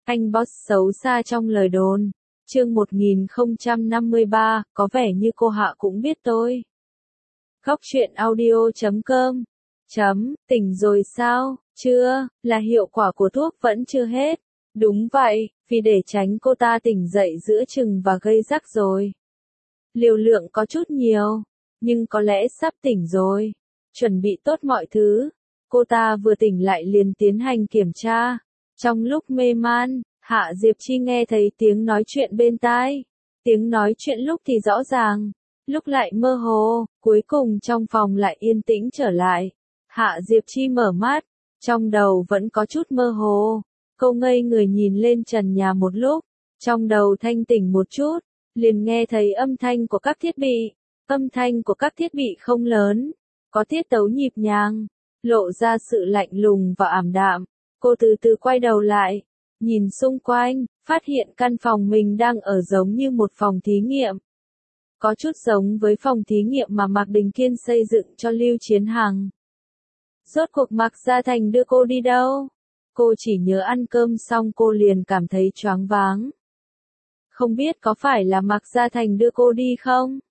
Anh boss xấu xa trong lời đồn. Chương 1053, có vẻ như cô Hạ cũng biết tôi. Góc truyện audio.com. Tỉnh rồi sao? Chưa, là hiệu quả của thuốc vẫn chưa hết. Đúng vậy, vì để tránh cô ta tỉnh dậy giữa chừng và gây rắc rối. Liều lượng có chút nhiều, nhưng có lẽ sắp tỉnh rồi. Chuẩn bị tốt mọi thứ. Cô ta vừa tỉnh lại liền tiến hành kiểm tra. Trong lúc mê man, Hạ Diệp Chi nghe thấy tiếng nói chuyện bên tai. Tiếng nói chuyện lúc thì rõ ràng, lúc lại mơ hồ, cuối cùng trong phòng lại yên tĩnh trở lại. Hạ Diệp Chi mở mắt, trong đầu vẫn có chút mơ hồ. Cô ngây người nhìn lên trần nhà một lúc, trong đầu thanh tỉnh một chút, liền nghe thấy âm thanh của các thiết bị. Âm thanh của các thiết bị không lớn, có tiết tấu nhịp nhàng, lộ ra sự lạnh lùng và ảm đạm. Cô từ từ quay đầu lại, nhìn xung quanh, phát hiện căn phòng mình đang ở giống như một phòng thí nghiệm. Có chút giống với phòng thí nghiệm mà Mạc Đình Kiên xây dựng cho Lưu Chiến Hằng. Rốt cuộc Mạc Gia Thành đưa cô đi đâu? Cô chỉ nhớ ăn cơm xong cô liền cảm thấy choáng váng. Không biết có phải là Mạc Gia Thành đưa cô đi không?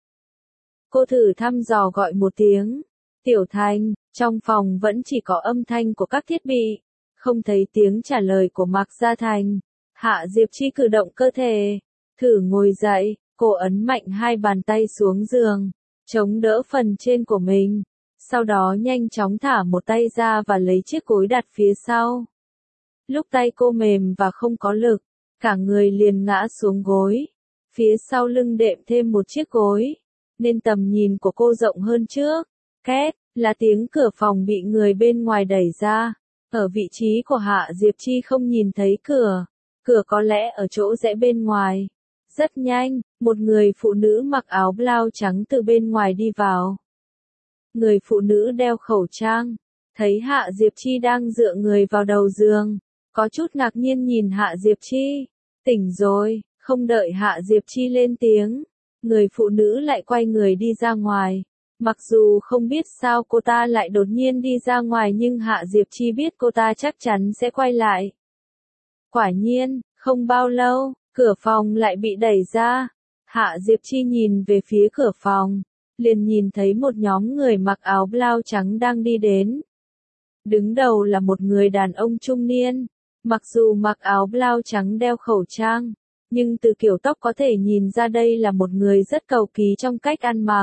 Cô thử thăm dò gọi một tiếng. Tiểu Thành, trong phòng vẫn chỉ có âm thanh của các thiết bị. Không thấy tiếng trả lời của Mạc Gia Thành. Hạ Diệp Chi cử động cơ thể. Thử ngồi dậy, cô ấn mạnh hai bàn tay xuống giường, chống đỡ phần trên của mình. Sau đó nhanh chóng thả một tay ra và lấy chiếc gối đặt phía sau. Lúc tay cô mềm và không có lực, cả người liền ngã xuống gối. Phía sau lưng đệm thêm một chiếc gối, nên tầm nhìn của cô rộng hơn trước. Két, là tiếng cửa phòng bị người bên ngoài đẩy ra. Ở vị trí của Hạ Diệp Chi không nhìn thấy cửa. Cửa có lẽ ở chỗ rẽ bên ngoài. Rất nhanh, một người phụ nữ mặc áo blau trắng từ bên ngoài đi vào. Người phụ nữ đeo khẩu trang, thấy Hạ Diệp Chi đang dựa người vào đầu giường, có chút ngạc nhiên nhìn Hạ Diệp Chi. Tỉnh rồi, không đợi Hạ Diệp Chi lên tiếng, người phụ nữ lại quay người đi ra ngoài. Mặc dù không biết sao cô ta lại đột nhiên đi ra ngoài nhưng Hạ Diệp Chi biết cô ta chắc chắn sẽ quay lại. Quả nhiên, không bao lâu, cửa phòng lại bị đẩy ra. Hạ Diệp Chi nhìn về phía cửa phòng, liền nhìn thấy một nhóm người mặc áo blau trắng đang đi đến. Đứng đầu là một người đàn ông trung niên, mặc dù mặc áo blau trắng đeo khẩu trang, nhưng từ kiểu tóc có thể nhìn ra đây là một người rất cầu kỳ trong cách ăn mặc.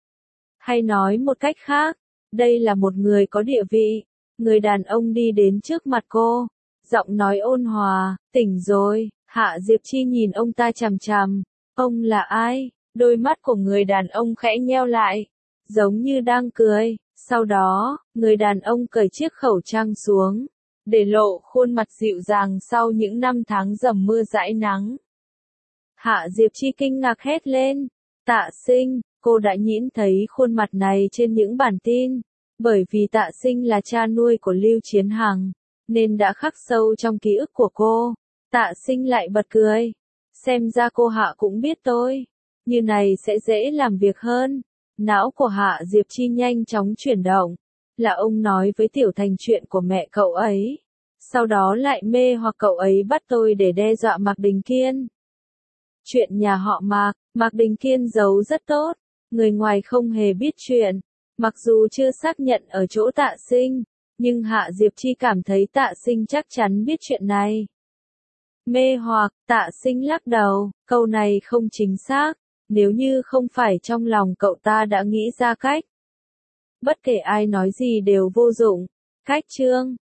Hay nói một cách khác, đây là một người có địa vị. Người đàn ông đi đến trước mặt cô, giọng nói ôn hòa, tỉnh rồi. Hạ Diệp Chi nhìn ông ta chằm chằm. Ông là ai? Đôi mắt của người đàn ông khẽ nheo lại, giống như đang cười. Sau đó, người đàn ông cởi chiếc khẩu trang xuống, để lộ khuôn mặt dịu dàng sau những năm tháng dầm mưa dãi nắng. Hạ Diệp Chi kinh ngạc hét lên. Tạ Sinh, cô đã nhìn thấy khuôn mặt này trên những bản tin, bởi vì Tạ Sinh là cha nuôi của Lưu Chiến Hằng, nên đã khắc sâu trong ký ức của cô. Tạ Sinh lại bật cười. Xem ra cô Hạ cũng biết tôi. Như này sẽ dễ làm việc hơn. Não của Hạ Diệp Chi nhanh chóng chuyển động. Là ông nói với Tiểu Thành chuyện của mẹ cậu ấy. Sau đó lại mê hoặc cậu ấy bắt tôi để đe dọa Mạc Đình Kiên. Chuyện nhà họ Mạc Đình Kiên giấu rất tốt. Người ngoài không hề biết chuyện. Mặc dù chưa xác nhận ở chỗ Tạ Sinh, nhưng Hạ Diệp Chi cảm thấy Tạ Sinh chắc chắn biết chuyện này. Mê hoặc, Tạ Sinh lắc đầu, câu này không chính xác, nếu như không phải trong lòng cậu ta đã nghĩ ra cách. Bất kể ai nói gì đều vô dụng. Cách chương